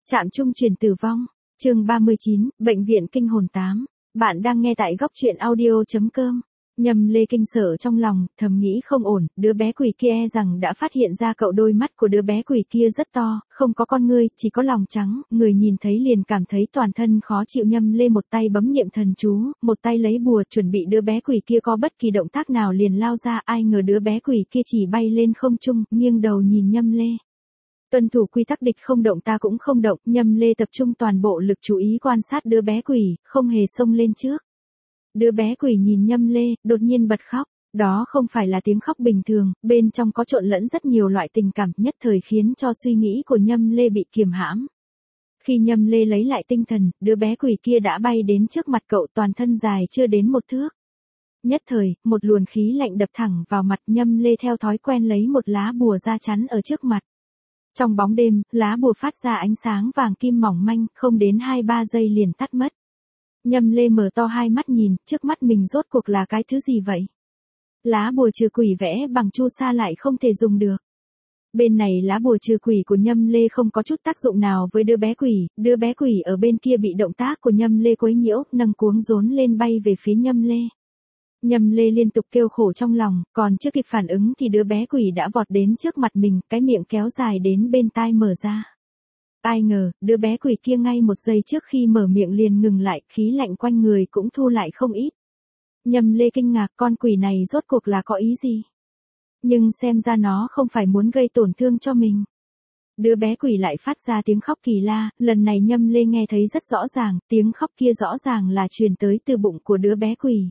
Trạm trung truyền tử vong. Chương 39, Bệnh viện kinh hồn 8. Bạn đang nghe tại góc truyện audio.com. Nhâm Lê kinh sợ trong lòng, thầm nghĩ không ổn, đứa bé quỷ kia rằng đã phát hiện ra cậu. Đôi mắt của đứa bé quỷ kia rất to, không có con ngươi, chỉ có lòng trắng, người nhìn thấy liền cảm thấy toàn thân khó chịu. Nhâm Lê một tay bấm niệm thần chú, một tay lấy bùa chuẩn bị đứa bé quỷ kia có bất kỳ động tác nào liền lao ra. Ai ngờ đứa bé quỷ kia chỉ bay lên không trung, nghiêng đầu nhìn Nhâm Lê. Tuân thủ quy tắc, địch không động ta cũng không động. Nhâm Lê tập trung toàn bộ lực chú ý quan sát đứa bé quỷ, không hề xông lên trước. Đứa bé quỷ nhìn Nhâm Lê, đột nhiên bật khóc. Đó không phải là tiếng khóc bình thường, bên trong có trộn lẫn rất nhiều loại tình cảm, nhất thời khiến cho suy nghĩ của Nhâm Lê bị kiềm hãm. Khi Nhâm Lê lấy lại tinh thần, đứa bé quỷ kia đã bay đến trước mặt cậu, toàn thân dài chưa đến 1 thước. Nhất thời, một luồng khí lạnh đập thẳng vào mặt. Nhâm Lê theo thói quen lấy một lá bùa ra chắn ở trước mặt. Trong bóng đêm, lá bùa phát ra ánh sáng vàng kim mỏng manh, không đến 2-3 giây liền tắt mất. Nhâm Lê mở to hai mắt nhìn, trước mắt mình rốt cuộc là cái thứ gì vậy? Lá bùa trừ quỷ vẽ bằng chu sa lại không thể dùng được. Bên này lá bùa trừ quỷ của Nhâm Lê không có chút tác dụng nào với đứa bé quỷ ở bên kia bị động tác của Nhâm Lê quấy nhiễu, nâng cuống rốn lên bay về phía Nhâm Lê. Nhâm Lê liên tục kêu khổ trong lòng, còn chưa kịp phản ứng thì đứa bé quỷ đã vọt đến trước mặt mình, cái miệng kéo dài đến bên tai mở ra. Ai ngờ, đứa bé quỷ kia ngay 1 giây trước khi mở miệng liền ngừng lại, khí lạnh quanh người cũng thu lại không ít. Nhâm Lê kinh ngạc, con quỷ này rốt cuộc là có ý gì? Nhưng xem ra nó không phải muốn gây tổn thương cho mình. Đứa bé quỷ lại phát ra tiếng khóc kỳ la, lần này Nhâm Lê nghe thấy rất rõ ràng, tiếng khóc kia rõ ràng là truyền tới từ bụng của đứa bé quỷ.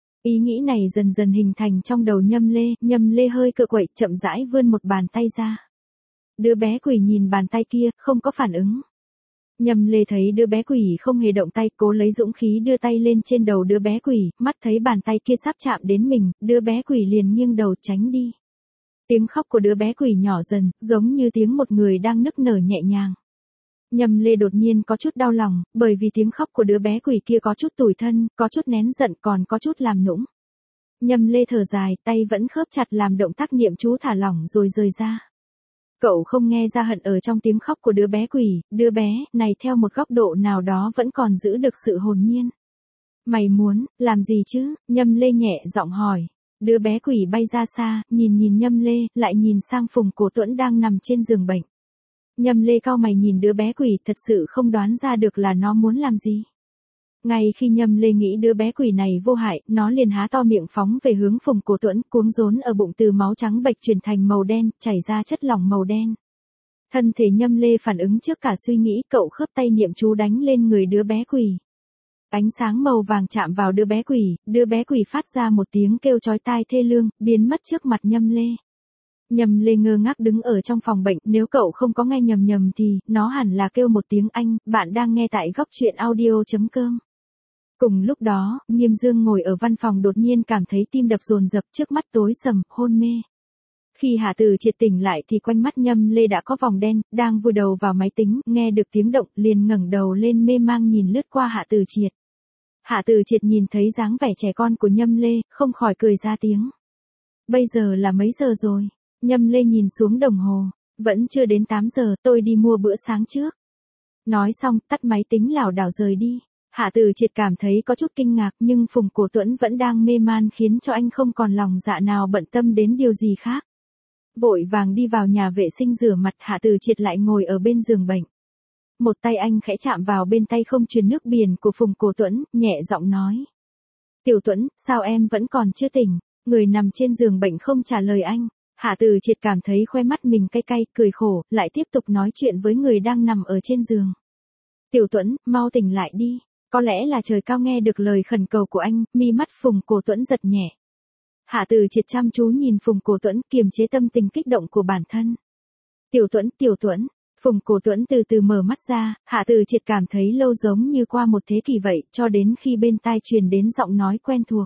Ý nghĩ này dần dần hình thành trong đầu Nhâm Lê hơi cựa quậy, chậm rãi vươn một bàn tay ra. Đứa bé quỷ nhìn bàn tay kia, không có phản ứng. Nhâm Lê thấy đứa bé quỷ không hề động tay, cố lấy dũng khí đưa tay lên trên đầu đứa bé quỷ, mắt thấy bàn tay kia sắp chạm đến mình, đứa bé quỷ liền nghiêng đầu tránh đi. Tiếng khóc của đứa bé quỷ nhỏ dần, giống như tiếng một người đang nức nở nhẹ nhàng. Nhâm Lê đột nhiên có chút đau lòng, bởi vì tiếng khóc của đứa bé quỷ kia có chút tủi thân, có chút nén giận, còn có chút làm nũng. Nhâm Lê thở dài, tay vẫn khớp chặt làm động tác niệm chú thả lỏng rồi rời ra. Cậu không nghe ra hận ở trong tiếng khóc của đứa bé quỷ, đứa bé này theo một góc độ nào đó vẫn còn giữ được sự hồn nhiên. Mày muốn, làm gì chứ? Nhâm Lê nhẹ giọng hỏi. Đứa bé quỷ bay ra xa, nhìn Nhâm Lê, lại nhìn sang Phùng Cổ Tuẫn đang nằm trên giường bệnh. Nhâm Lê cau mày nhìn đứa bé quỷ, thật sự không đoán ra được là nó muốn làm gì. Ngay khi Nhâm Lê nghĩ đứa bé quỷ này vô hại, nó liền há to miệng phóng về hướng Phùng Cổ Tuẫn, cuống rốn ở bụng từ máu trắng bệch chuyển thành màu đen, chảy ra chất lỏng màu đen. Thân thể Nhâm Lê phản ứng trước cả suy nghĩ, cậu khớp tay niệm chú đánh lên người đứa bé quỷ. Ánh sáng màu vàng chạm vào đứa bé quỷ phát ra một tiếng kêu chói tai thê lương, biến mất trước mặt Nhâm Lê. Nhâm Lê ngơ ngác đứng ở trong phòng bệnh, nếu cậu không có nghe nhầm thì, nó hẳn là kêu một tiếng anh. Bạn đang nghe tại góc truyện audio.com. Cùng lúc đó, Nghiêm Dương ngồi ở văn phòng đột nhiên cảm thấy tim đập dồn dập, trước mắt tối sầm, hôn mê. Khi Hạ Từ Triệt tỉnh lại thì quanh mắt Nhâm Lê đã có vòng đen, đang vùi đầu vào máy tính, nghe được tiếng động, liền ngẩng đầu lên mê mang nhìn lướt qua Hạ Từ Triệt. Hạ Từ Triệt nhìn thấy dáng vẻ trẻ con của Nhâm Lê, không khỏi cười ra tiếng. Bây giờ là mấy giờ rồi? Nhâm Lê nhìn xuống đồng hồ, vẫn chưa đến 8 giờ, tôi đi mua bữa sáng trước. Nói xong, tắt máy tính lảo đảo rời đi. Hạ Từ Triệt cảm thấy có chút kinh ngạc, nhưng Phùng Cổ Tuẫn vẫn đang mê man khiến cho anh không còn lòng dạ nào bận tâm đến điều gì khác. Vội vàng đi vào nhà vệ sinh rửa mặt, Hạ Từ Triệt lại ngồi ở bên giường bệnh. Một tay anh khẽ chạm vào bên tay không truyền nước biển của Phùng Cổ Tuẫn, nhẹ giọng nói. Tiểu Tuẫn, sao em vẫn còn chưa tỉnh? Người nằm trên giường bệnh không trả lời anh. Hạ Từ Triệt cảm thấy khoe mắt mình cay cay, cười khổ, lại tiếp tục nói chuyện với người đang nằm ở trên giường. Tiểu Tuẫn, mau tỉnh lại đi. Có lẽ là trời cao nghe được lời khẩn cầu của anh, mi mắt Phùng Cổ Tuẫn giật nhẹ. Hạ Từ Triệt chăm chú nhìn Phùng Cổ Tuẫn, kiềm chế tâm tình kích động của bản thân. Tiểu Tuẫn. Phùng Cổ Tuẫn từ từ mở mắt ra, Hạ Từ Triệt cảm thấy lâu giống như qua một thế kỷ vậy, cho đến khi bên tai truyền đến giọng nói quen thuộc.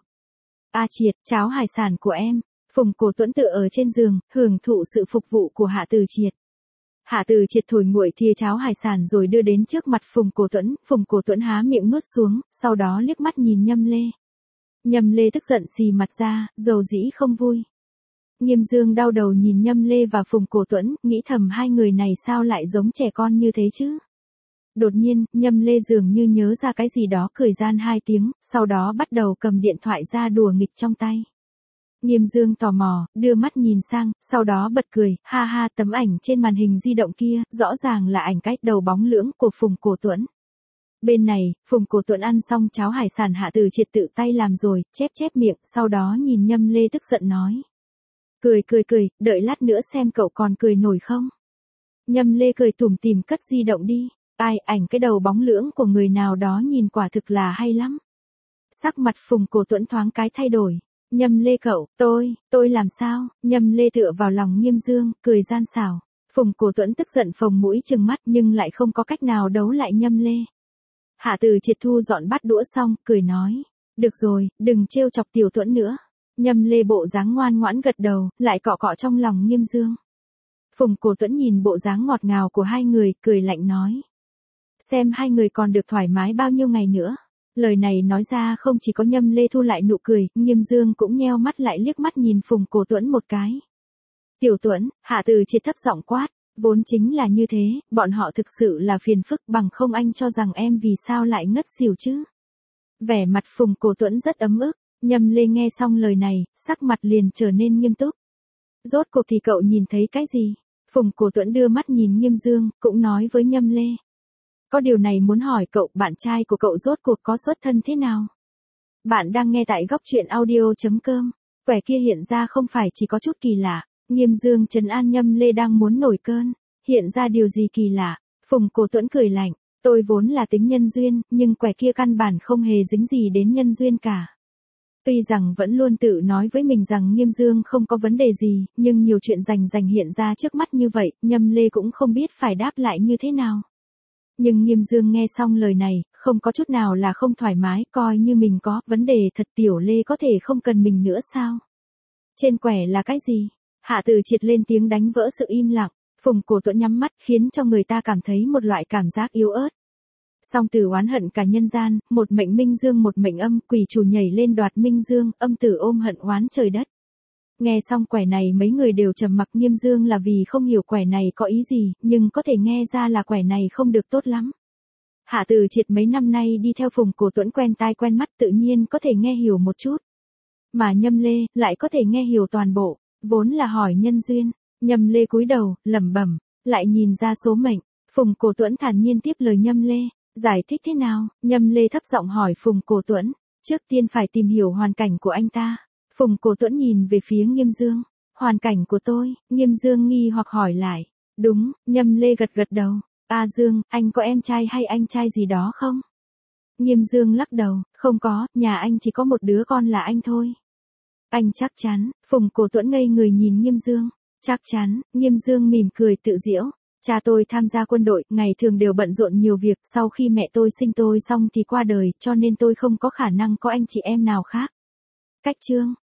A Triệt, cháo hải sản của em. Phùng Cổ Tuẫn tựa ở trên giường, hưởng thụ sự phục vụ của Hạ Từ Triệt. Hạ Từ Triệt thổi nguội thìa cháo hải sản rồi đưa đến trước mặt Phùng Cổ Tuẫn há miệng nuốt xuống, sau đó liếc mắt nhìn Nhâm Lê. Nhâm Lê tức giận xì mặt ra, dầu dĩ không vui. Nghiêm Dương đau đầu nhìn Nhâm Lê và Phùng Cổ Tuẫn, nghĩ thầm hai người này sao lại giống trẻ con như thế chứ? Đột nhiên, Nhâm Lê dường như nhớ ra cái gì đó cười gian hai tiếng, sau đó bắt đầu cầm điện thoại ra đùa nghịch trong tay. Nghiêm Dương tò mò, đưa mắt nhìn sang, sau đó bật cười, ha ha, tấm ảnh trên màn hình di động kia, rõ ràng là ảnh cái đầu bóng lưỡng của Phùng Cổ Tuẫn. Bên này, Phùng Cổ Tuẫn ăn xong cháo hải sản Hạ Từ Triệt tự tay làm rồi, chép chép miệng, sau đó nhìn Nhâm Lê tức giận nói. Cười, đợi lát nữa xem cậu còn cười nổi không. Nhâm Lê cười tủm tỉm cất di động đi. Ai, ảnh cái đầu bóng lưỡng của người nào đó nhìn quả thực là hay lắm. Sắc mặt Phùng Cổ Tuẫn thoáng cái thay đổi. Nhâm Lê cậu, tôi làm sao? Nhâm Lê tựa vào lòng Nghiêm Dương, cười gian xảo. Phùng Cổ Tuẫn tức giận phồng mũi trừng mắt nhưng lại không có cách nào đấu lại Nhâm Lê. Hạ Từ Triệt thu dọn bát đũa xong, cười nói. Được rồi, đừng trêu chọc Tiểu Tuẫn nữa. Nhâm Lê bộ dáng ngoan ngoãn gật đầu, lại cọ cọ trong lòng Nghiêm Dương. Phùng Cổ Tuẫn nhìn bộ dáng ngọt ngào của hai người, cười lạnh nói. Xem hai người còn được thoải mái bao nhiêu ngày nữa. Lời này nói ra không chỉ có Nhâm Lê thu lại nụ cười, Nghiêm Dương cũng nheo mắt lại liếc mắt nhìn Phùng Cổ Tuẫn một cái. Tiểu Tuẫn, Hạ Từ Triệt thấp giọng quát, vốn chính là như thế, bọn họ thực sự là phiền phức, bằng không anh cho rằng em vì sao lại ngất xỉu chứ. Vẻ mặt Phùng Cổ Tuẫn rất ấm ức, Nhâm Lê nghe xong lời này, sắc mặt liền trở nên nghiêm túc. Rốt cuộc thì cậu nhìn thấy cái gì? Phùng Cổ Tuẫn đưa mắt nhìn Nghiêm Dương, cũng nói với Nhâm Lê. Có điều này muốn hỏi cậu, bạn trai của cậu rốt cuộc có xuất thân thế nào? Bạn đang nghe tại góc truyện audio.com. Quẻ kia hiện ra không phải chỉ có chút kỳ lạ. Nghiêm Dương trấn an Nhâm Lê đang muốn nổi cơn. Hiện ra điều gì kỳ lạ? Phùng Cổ Tuẫn cười lạnh. Tôi vốn là tính nhân duyên, nhưng quẻ kia căn bản không hề dính gì đến nhân duyên cả. Tuy rằng vẫn luôn tự nói với mình rằng Nghiêm Dương không có vấn đề gì, nhưng nhiều chuyện rành hiện ra trước mắt như vậy, Nhâm Lê cũng không biết phải đáp lại như thế nào. Nhưng Nghiêm Dương nghe xong lời này, không có chút nào là không thoải mái, coi như mình có vấn đề thật, Tiểu Lê có thể không cần mình nữa sao? Trên quẻ là cái gì? Hạ Từ Triệt lên tiếng đánh vỡ sự im lặng, Phùng Cổ Tuẫn nhắm mắt khiến cho người ta cảm thấy một loại cảm giác yếu ớt. Song tử oán hận cả nhân gian, một mệnh minh dương một mệnh âm, quỷ chủ nhảy lên đoạt minh dương, âm tử ôm hận oán trời đất. Nghe xong quẻ này mấy người đều trầm mặc. Nghiêm Dương là vì không hiểu quẻ này có ý gì, nhưng có thể nghe ra là quẻ này không được tốt lắm. Hạ Từ Triệt mấy năm nay đi theo Phùng Cổ Tuẫn quen tai quen mắt, tự nhiên có thể nghe hiểu một chút. Mà Nhâm Lê lại có thể nghe hiểu toàn bộ, vốn là hỏi nhân duyên. Nhâm Lê cúi đầu, lẩm bẩm, lại nhìn ra số mệnh. Phùng Cổ Tuẫn thản nhiên tiếp lời Nhâm Lê. Giải thích thế nào? Nhâm Lê thấp giọng hỏi Phùng Cổ Tuẫn. Trước tiên phải tìm hiểu hoàn cảnh của anh ta. Phùng Cổ Tuẫn nhìn về phía Nghiêm Dương. Hoàn cảnh của tôi? Nghiêm Dương nghi hoặc hỏi lại. Đúng, Nhâm Lê gật đầu. Dương, anh có em trai hay anh trai gì đó không? Nghiêm Dương lắc đầu, không có, nhà anh chỉ có một đứa con là anh thôi. Anh chắc chắn? Phùng Cổ Tuẫn ngây người nhìn Nghiêm Dương. Chắc chắn, Nghiêm Dương mỉm cười tự giễu. Cha tôi tham gia quân đội, ngày thường đều bận rộn nhiều việc, sau khi mẹ tôi sinh tôi xong thì qua đời, cho nên tôi không có khả năng có anh chị em nào khác. Cách chương